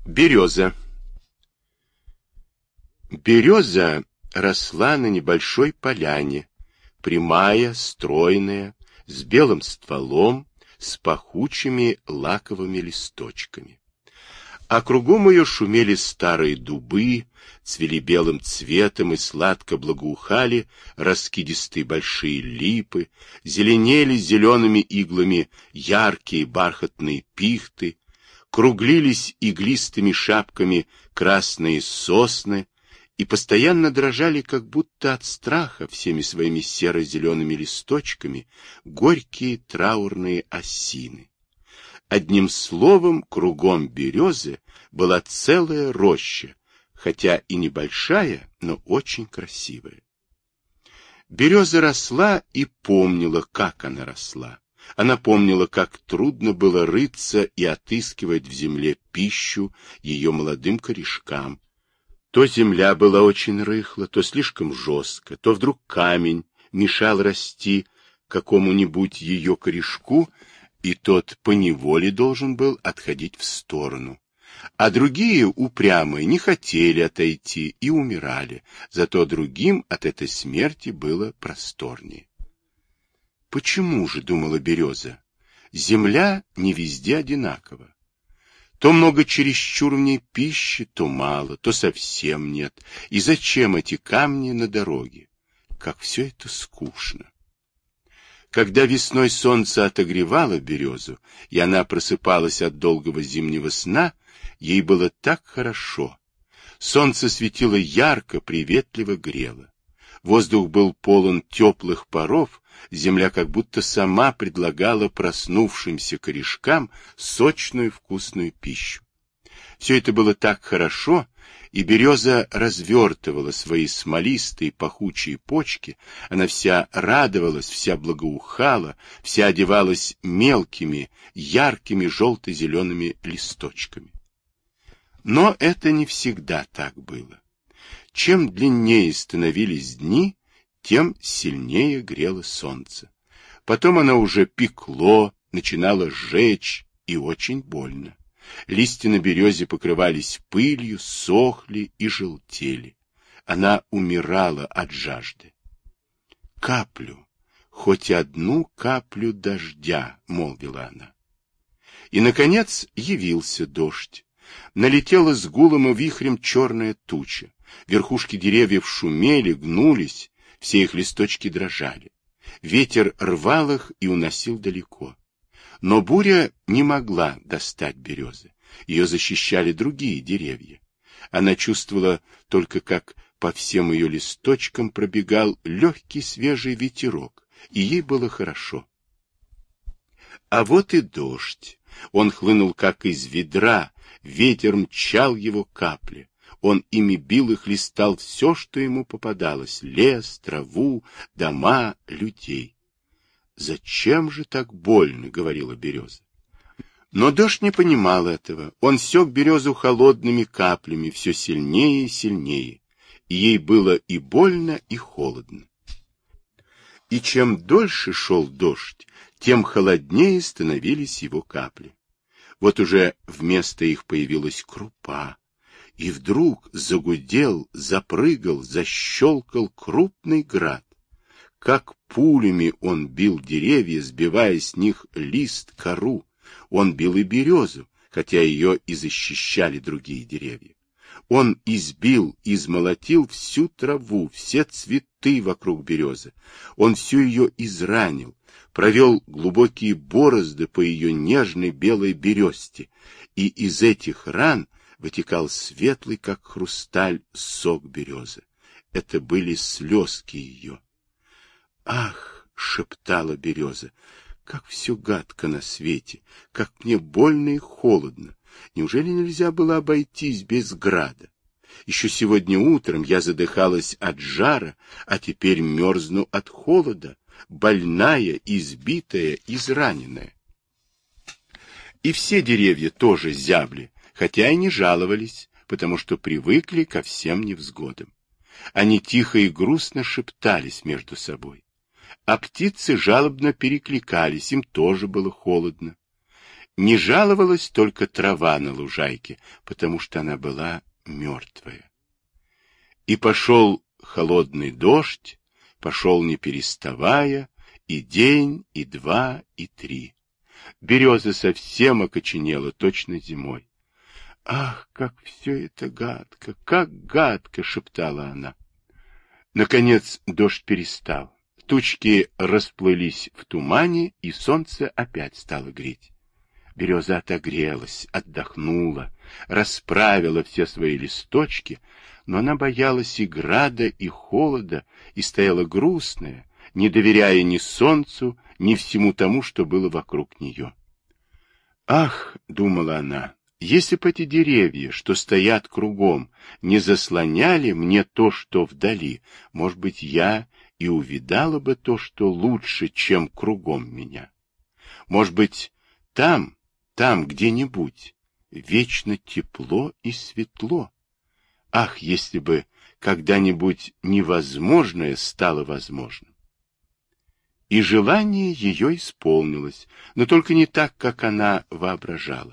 Береза. Береза росла на небольшой поляне, прямая, стройная, с белым стволом, с пахучими лаковыми листочками. А кругом ее шумели старые дубы, цвели белым цветом и сладко благоухали раскидистые большие липы, зеленели зелеными иглами яркие бархатные пихты, круглились иглистыми шапками красные сосны и постоянно дрожали, как будто от страха, всеми своими серо-зелеными листочками, горькие траурные осины. Одним словом, кругом березы была целая роща, хотя и небольшая, но очень красивая. Береза росла и помнила, как она росла. Она помнила, как трудно было рыться и отыскивать в земле пищу ее молодым корешкам. То земля была очень рыхла, то слишком жестко, то вдруг камень мешал расти какому-нибудь ее корешку, и тот поневоле должен был отходить в сторону. А другие, упрямые, не хотели отойти и умирали, зато другим от этой смерти было просторнее. Почему же, думала береза, земля не везде одинакова? То много чересчур в ней пищи, то мало, то совсем нет. И зачем эти камни на дороге? Как все это скучно. Когда весной солнце отогревало березу, и она просыпалась от долгого зимнего сна, ей было так хорошо. Солнце светило ярко, приветливо грело. Воздух был полон теплых паров, земля как будто сама предлагала проснувшимся корешкам сочную вкусную пищу. Все это было так хорошо, и береза развертывала свои смолистые пахучие почки, она вся радовалась, вся благоухала, вся одевалась мелкими, яркими желто-зелеными листочками. Но это не всегда так было. Чем длиннее становились дни, тем сильнее грело солнце. Потом оно уже пекло, начинало жечь, и очень больно. Листья на березе покрывались пылью, сохли и желтели. Она умирала от жажды. «Каплю, хоть одну каплю дождя», — молвила она. И, наконец, явился дождь. Налетела с гулом и вихрем черная туча. Верхушки деревьев шумели, гнулись, все их листочки дрожали. Ветер рвал их и уносил далеко. Но буря не могла достать березы. Ее защищали другие деревья. Она чувствовала только, как по всем ее листочкам пробегал легкий свежий ветерок, и ей было хорошо. А вот и дождь. Он хлынул, как из ведра, ветер мчал его капли. Он ими бил и хлестал все, что ему попадалось — лес, траву, дома, людей. «Зачем же так больно?» — говорила береза. Но дождь не понимал этого. Он сёк березу холодными каплями все сильнее и сильнее. И ей было и больно, и холодно. И чем дольше шел дождь, тем холоднее становились его капли. Вот уже вместо их появилась крупа. И вдруг загудел, запрыгал, защелкал крупный град. Как пулями он бил деревья, сбивая с них лист, кору. Он бил и березу, хотя ее и защищали другие деревья. Он избил, измолотил всю траву, все цветы вокруг березы. Он всю ее изранил, провел глубокие борозды по ее нежной белой бересте, и из этих ран вытекал светлый, как хрусталь, сок березы. Это были слезки ее. «Ах!» — шептала береза. «Как все гадко на свете! Как мне больно и холодно! Неужели нельзя было обойтись без града? Еще сегодня утром я задыхалась от жара, а теперь мерзну от холода, больная, избитая, израненная». И все деревья тоже зябли, хотя и не жаловались, потому что привыкли ко всем невзгодам. Они тихо и грустно шептались между собой. А птицы жалобно перекликались, им тоже было холодно. Не жаловалась только трава на лужайке, потому что она была мертвая. И пошел холодный дождь, пошел не переставая, и день, и два, и три. Береза совсем окоченела, точно зимой. «Ах, как все это гадко, как гадко!» — шептала она. Наконец дождь перестал. Тучки расплылись в тумане, и солнце опять стало греть. Береза отогрелась, отдохнула, расправила все свои листочки, но она боялась и града, и холода, и стояла грустная, не доверяя ни солнцу, ни всему тому, что было вокруг нее. «Ах!» — думала она, — «если б эти деревья, что стоят кругом, не заслоняли мне то, что вдали, может быть, я и увидала бы то, что лучше, чем кругом меня. Может быть, там где-нибудь, вечно тепло и светло. Ах, если бы когда-нибудь невозможное стало возможным!» И желание ее исполнилось, но только не так, как она воображала.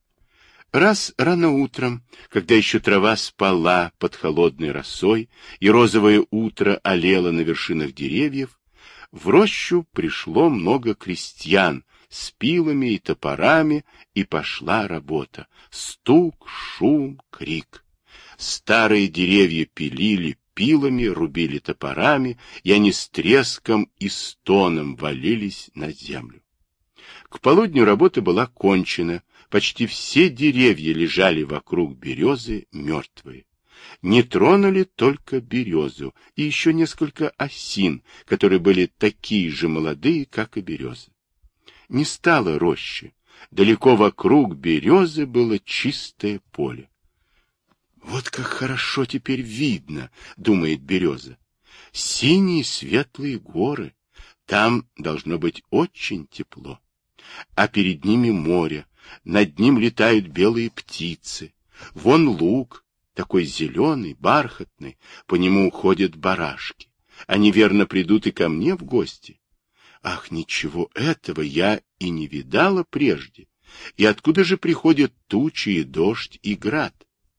Раз рано утром, когда еще трава спала под холодной росой, и розовое утро олело на вершинах деревьев, в рощу пришло много крестьян с пилами и топорами, и пошла работа. Стук, шум, крик. Старые деревья пилили пилами, рубили топорами, и они с треском и стоном валились на землю. К полудню работа была кончена, почти все деревья лежали вокруг березы мертвые. Не тронули только березу и еще несколько осин, которые были такие же молодые, как и береза. Не стало рощи. Далеко вокруг березы было чистое поле. «Вот как хорошо теперь видно», — думает береза. «Синие светлые горы. Там должно быть очень тепло. А перед ними море, над ним летают белые птицы. Вон луг, такой зеленый, бархатный, по нему ходят барашки. Они верно придут и ко мне в гости. Ах, ничего этого я и не видала прежде. И откуда же приходят тучи и дождь и град?»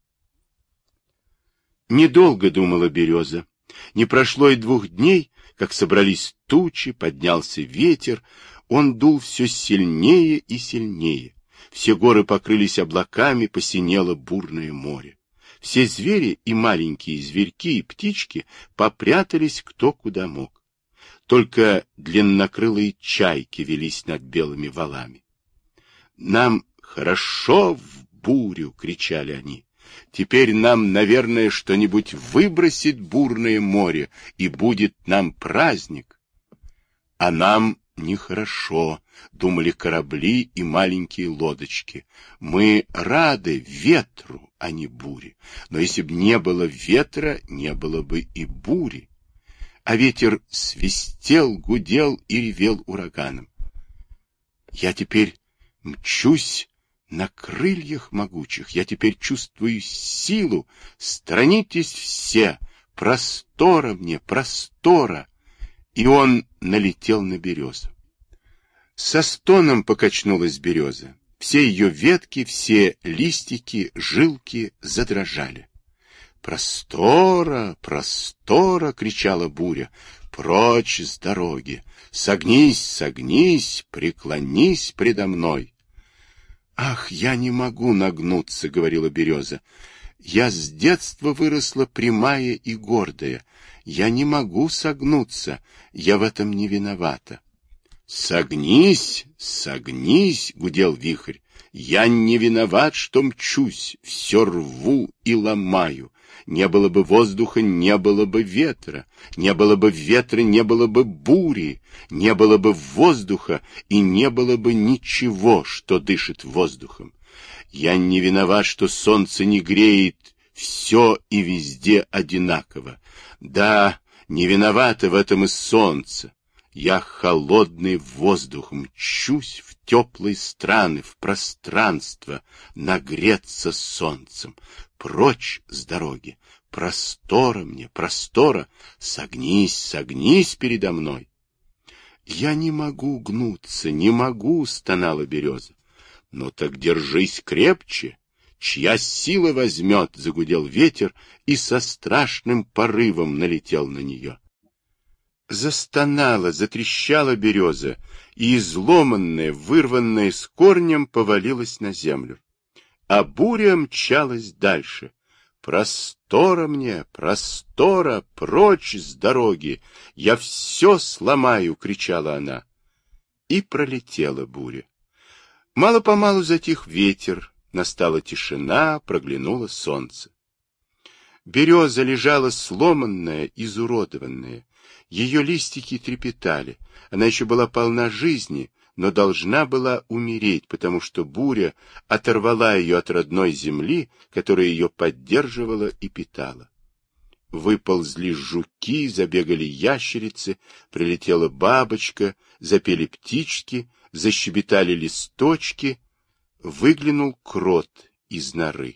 Недолго думала береза. Не прошло и 2 дней, как собрались тучи, поднялся ветер, он дул все сильнее и сильнее. Все горы покрылись облаками, посинело бурное море. Все звери, и маленькие зверьки, и птички, попрятались кто куда мог. Только длиннокрылые чайки велись над белыми валами. «Нам хорошо в бурю!» — кричали они. «Теперь нам, наверное, что-нибудь выбросит бурное море, и будет нам праздник». А нам нехорошо, думали корабли и маленькие лодочки. Мы рады ветру, а не буре. Но если бы не было ветра, не было бы и бури. А ветер свистел, гудел и ревел ураганом. Я теперь мчусь на крыльях могучих, я теперь чувствую силу. Сторонитесь все, простора мне, простора. И он налетел на березу. Со стоном покачнулась береза. Все ее ветки, все листики, жилки задрожали. «Простора, простора!» — кричала буря. «Прочь с дороги! Согнись, согнись, преклонись предо мной!» «Ах, я не могу нагнуться!» — говорила береза. «Я с детства выросла прямая и гордая. Я не могу согнуться, я в этом не виновата». «Согнись, согнись!» — гудел вихрь. «Я не виноват, что мчусь, все рву и ломаю. Не было бы воздуха, не было бы ветра. Не было бы ветра, не было бы бури. Не было бы воздуха, и не было бы ничего, что дышит воздухом. Я не виноват, что солнце не греет все и везде одинаково. Да, не виновато в этом и солнце. Я холодный воздух, мчусь в теплые страны, в пространство, нагреться солнцем. Прочь с дороги, простора мне, простора, согнись, согнись передо мной». «Я не могу гнуться, не могу», — стонала береза. Ну так держись крепче. Чья сила возьмет, загудел ветер и со страшным порывом налетел на нее. Застонала, затрещала береза, и изломанная, вырванная с корнем, повалилась на землю. А буря мчалась дальше. «Простора мне, простора, прочь с дороги! Я все сломаю!» — кричала она. И пролетела буря. Мало-помалу затих ветер, настала тишина, проглянуло солнце. Береза лежала сломанная, изуродованная. Ее листики трепетали. Она еще была полна жизни, но должна была умереть, потому что буря оторвала ее от родной земли, которая ее поддерживала и питала. Выползли жуки, забегали ящерицы, прилетела бабочка, запели птички, защебетали листочки. Выглянул крот из норы.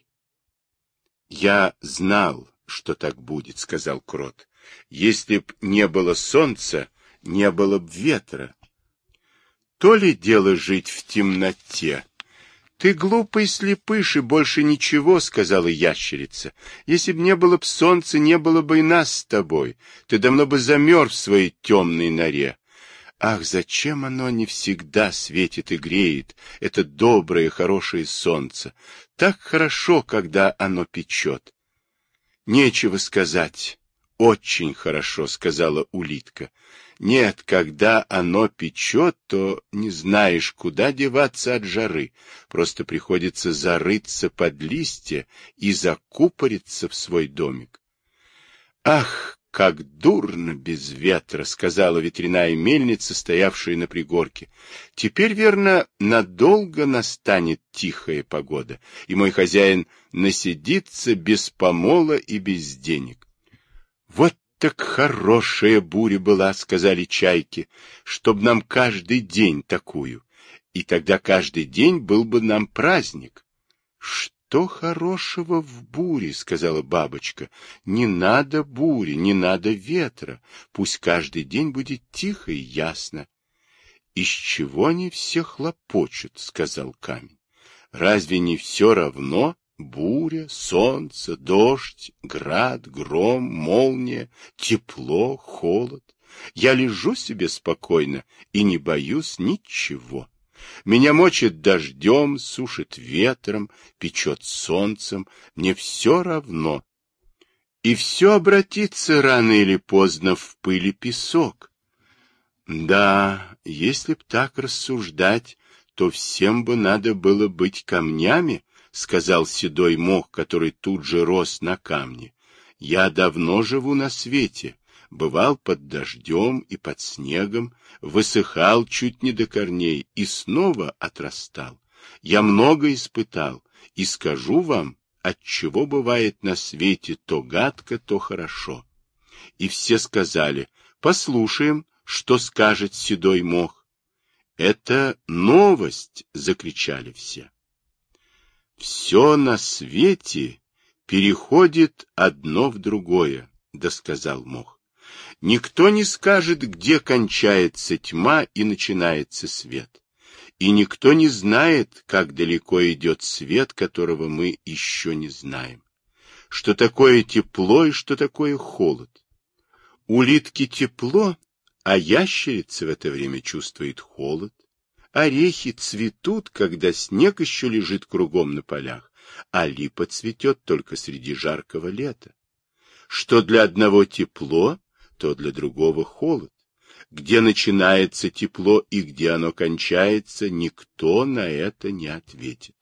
«Я знал, что так будет», — сказал крот. «Если б не было солнца, не было б ветра. То ли дело жить в темноте». «Ты глупый слепыш и больше ничего», — сказала ящерица. «Если б не было б солнца, не было бы и нас с тобой. Ты давно бы замерз в своей темной норе. Ах, зачем оно не всегда светит и греет, это доброе, хорошее солнце? Так хорошо, когда оно печет». «Нечего сказать. Очень хорошо», — сказала улитка. «Нет, когда оно печет, то не знаешь, куда деваться от жары. Просто приходится зарыться под листья и закупориться в свой домик». «Ах, как дурно без ветра», — сказала ветряная мельница, стоявшая на пригорке. «Теперь, верно, надолго настанет тихая погода, и мой хозяин насидится без помола и без денег». «Вот так хорошая буря была», — сказали чайки, — «чтоб нам каждый день такую, и тогда каждый день был бы нам праздник». «Что хорошего в буре?» — сказала бабочка. «Не надо бури, не надо ветра, пусть каждый день будет тихо и ясно». «Из чего они все хлопочут?» — сказал камень. «Разве не все равно? Буря, солнце, дождь, град, гром, молния, тепло, холод. Я лежу себе спокойно и не боюсь ничего. Меня мочит дождем, сушит ветром, печет солнцем. Мне все равно. И все обратится рано или поздно в пыль и песок. Да, если б так рассуждать, то всем бы надо было быть камнями, — сказал седой мох, который тут же рос на камне. «Я давно живу на свете, бывал под дождем и под снегом, высыхал чуть не до корней и снова отрастал. Я много испытал, и скажу вам, отчего бывает на свете то гадко, то хорошо». И все сказали: «Послушаем, что скажет седой мох». «Это новость!» — закричали все. «Все на свете переходит одно в другое», — досказал мох. «Никто не скажет, где кончается тьма и начинается свет. И никто не знает, как далеко идет свет, которого мы еще не знаем. Что такое тепло и что такое холод. Улитке тепло, а ящерица в это время чувствует холод. Орехи цветут, когда снег еще лежит кругом на полях, а липа цветет только среди жаркого лета. Что для одного тепло, то для другого холод. Где начинается тепло и где оно кончается, никто на это не ответит.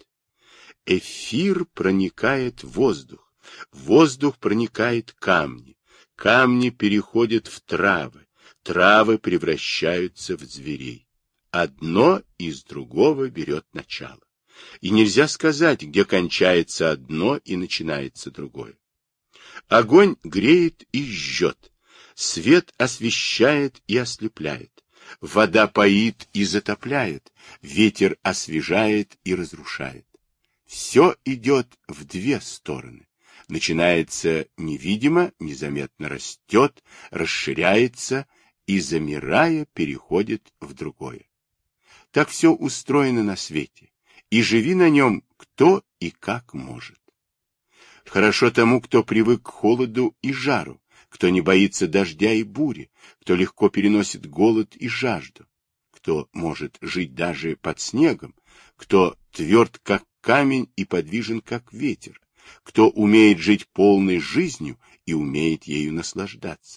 Эфир проникает в воздух, воздух проникает в камни, камни переходят в травы, травы превращаются в зверей. Одно из другого берет начало. И нельзя сказать, где кончается одно и начинается другое. Огонь греет и жжет, свет освещает и ослепляет, вода поит и затопляет, ветер освежает и разрушает. Все идет в две стороны. Начинается невидимо, незаметно растет, расширяется и, замирая, переходит в другое. Так все устроено на свете, и живи на нем кто и как может. Хорошо тому, кто привык к холоду и жару, кто не боится дождя и бури, кто легко переносит голод и жажду, кто может жить даже под снегом, кто тверд как камень и подвижен как ветер, кто умеет жить полной жизнью и умеет ею наслаждаться.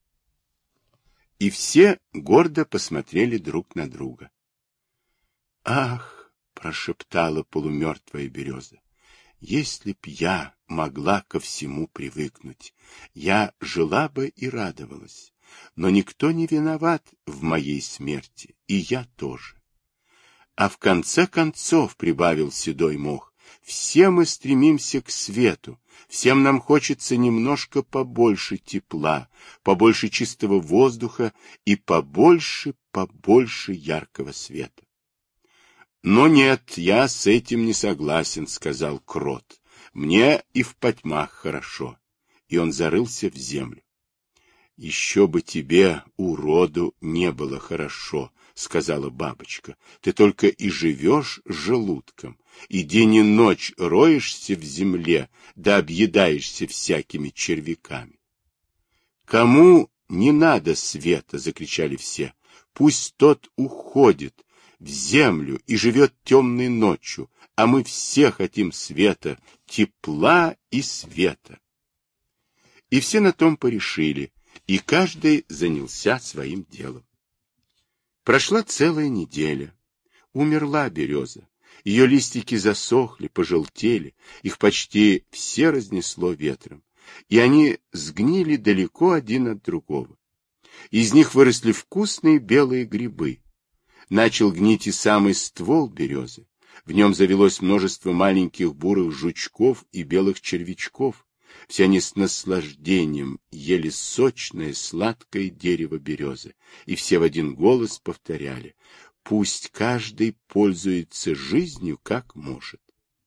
И все гордо посмотрели друг на друга. «Ах!» — прошептала полумертвая береза. «Если б я могла ко всему привыкнуть, я жила бы и радовалась, но никто не виноват в моей смерти, и я тоже. А в конце концов, — прибавил седой мох, — все мы стремимся к свету, всем нам хочется немножко побольше тепла, побольше чистого воздуха и побольше яркого света. Но нет, я с этим не согласен, — сказал крот. Мне и в потьмах хорошо. И он зарылся в землю. Еще бы тебе, уроду, не было хорошо, — сказала бабочка. Ты только и живешь желудком, и день и ночь роешься в земле, да объедаешься всякими червяками. Кому не надо света, — закричали все, — пусть тот уходит в землю и живет темной ночью, а мы все хотим света, тепла и света. И все на том порешили, и каждый занялся своим делом. Прошла целая неделя. Умерла береза. Ее листики засохли, пожелтели, их почти все разнесло ветром, и они сгнили далеко один от другого. Из них выросли вкусные белые грибы. Начал гнить и самый ствол березы. В нем завелось множество маленьких бурых жучков и белых червячков. Все они с наслаждением ели сочное, сладкое дерево березы, и все в один голос повторяли: «Пусть каждый пользуется жизнью, как может».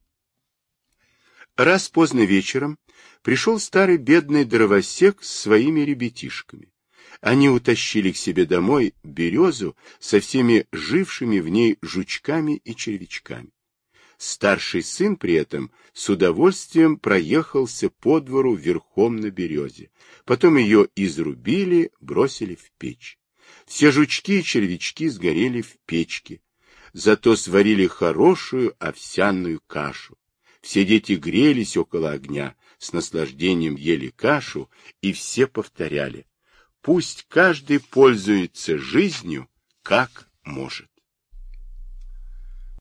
Раз поздно вечером пришел старый бедный дровосек с своими ребятишками. Они утащили к себе домой березу со всеми жившими в ней жучками и червячками. Старший сын при этом с удовольствием проехался по двору верхом на березе. Потом ее изрубили, бросили в печь. Все жучки и червячки сгорели в печке. Зато сварили хорошую овсяную кашу. Все дети грелись около огня, с наслаждением ели кашу, и все повторяли: «Пусть каждый пользуется жизнью, как может».